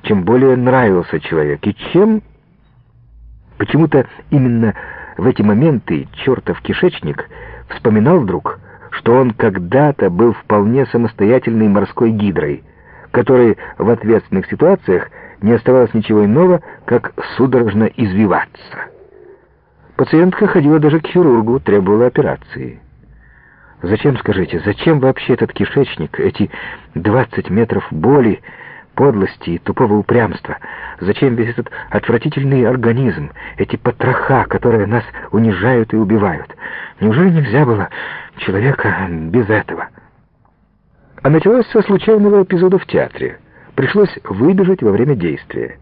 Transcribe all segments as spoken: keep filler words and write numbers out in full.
чем более нравился человек, и чем... Почему-то именно в эти моменты чертов кишечник вспоминал вдруг, что он когда-то был вполне самостоятельной морской гидрой, которой в ответственных ситуациях не оставалось ничего иного, как судорожно извиваться. Пациентка ходила даже к хирургу, требовала операции. Зачем, скажите, зачем вообще этот кишечник, эти двадцать метров боли, подлости и тупого упрямства? Зачем весь этот отвратительный организм, эти потроха, которые нас унижают и убивают? Неужели нельзя было человека без этого? А началось со случайного эпизода в театре. Пришлось выбежать во время действия.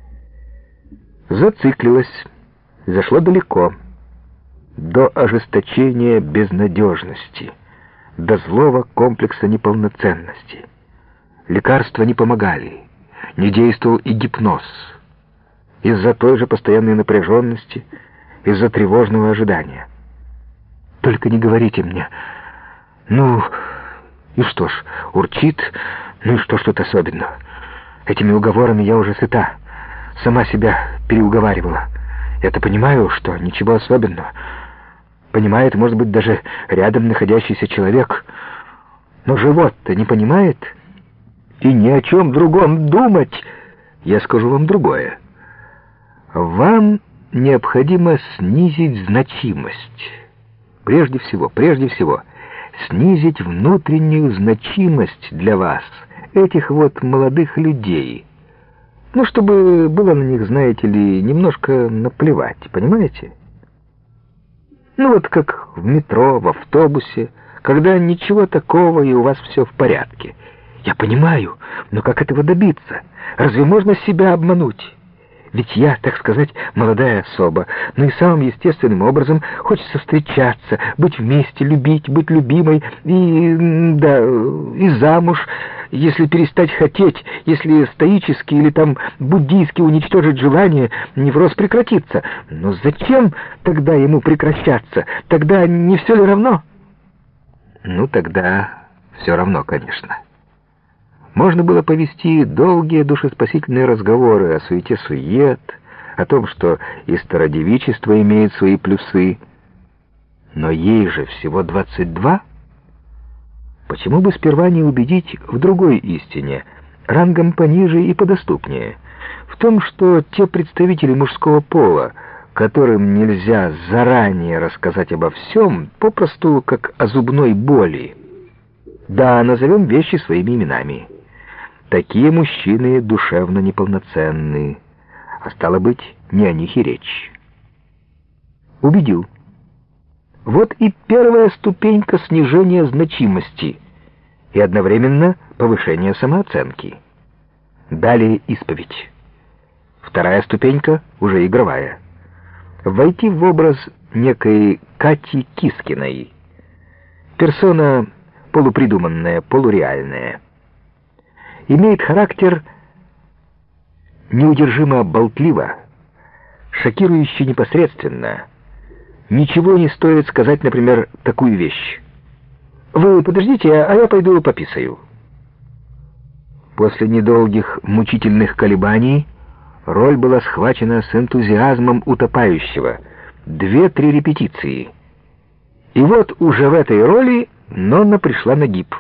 Зациклилась, зашло далеко, до ожесточения безнадежности, до злого комплекса неполноценности. Лекарства не помогали, не действовал и гипноз. Из-за той же постоянной напряженности, из-за тревожного ожидания. Только не говорите мне, ну, и что ж, урчит, ну и что ж тут особенного? Этими уговорами я уже сыта, сама себя переуговаривала. Я-то понимаю, что ничего особенного. Понимает, может быть, даже рядом находящийся человек. Но живот-то не понимает. И ни о чем другом думать. Я скажу вам другое. Вам необходимо снизить значимость. Прежде всего, прежде всего, снизить внутреннюю значимость для вас, этих вот молодых людей. Ну, чтобы было на них, знаете ли, немножко наплевать, понимаете? Ну, вот как в метро, в автобусе, когда ничего такого, и у вас все в порядке. Я понимаю, но как этого добиться? Разве можно себя обмануть? Ведь я, так сказать, молодая особа, но и самым естественным образом хочется встречаться, быть вместе, любить, быть любимой и, да, и замуж, если перестать хотеть, если стоически или там буддийски уничтожить желание, невроз прекратится. Но зачем тогда ему прекращаться? Тогда не все ли равно? Ну, тогда все равно, конечно. Можно было повести долгие душеспасительные разговоры о суете-сует, о том, что и стародевичество имеет свои плюсы. Но ей же всего двадцать два. Почему бы сперва не убедить в другой истине, рангом пониже и подоступнее, в том, что те представители мужского пола, которым нельзя заранее рассказать обо всем, попросту как о зубной боли. Да, назовем вещи своими именами. Такие мужчины душевно неполноценны, а стало быть, не о них и речь. Убедил. Вот и первая ступенька снижения значимости и одновременно повышения самооценки. Далее исповедь. Вторая ступенька уже игровая. Войти в образ некой Кати Кискиной. Персона полупридуманная, полуреальная. Имеет характер неудержимо болтливо, шокирующе непосредственно. Ничего не стоит сказать, например, такую вещь. «Вы подождите, а я пойду пописаю». После недолгих мучительных колебаний роль была схвачена с энтузиазмом утопающего. Две-три репетиции. И вот уже в этой роли Нонна пришла на гиб.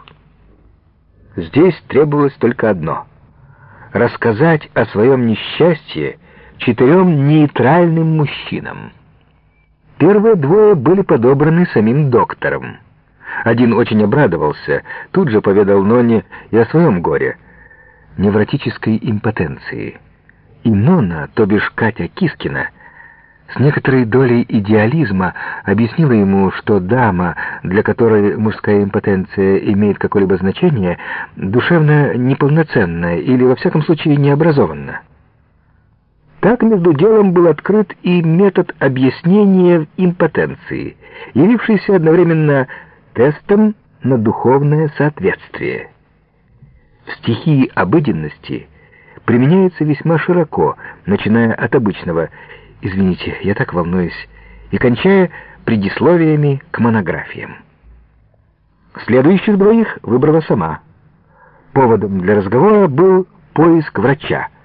Здесь требовалось только одно — рассказать о своем несчастье четырем нейтральным мужчинам. Первые двое были подобраны самим доктором. Один очень обрадовался, тут же поведал Нонне и о своем горе — невротической импотенции. И Нонна, то бишь Катя Кискина, с некоторой долей идеализма объяснила ему, что дама, для которой мужская импотенция имеет какое-либо значение, душевно неполноценная или, во всяком случае, необразованна. Так между делом был открыт и метод объяснения импотенции, явившийся одновременно тестом на духовное соответствие. В стихии обыденности применяется весьма широко, начиная от обычного «извините, я так волнуюсь» и кончая предисловиями к монографиям. Следующих двоих выбрала сама. Поводом для разговора был поиск врача.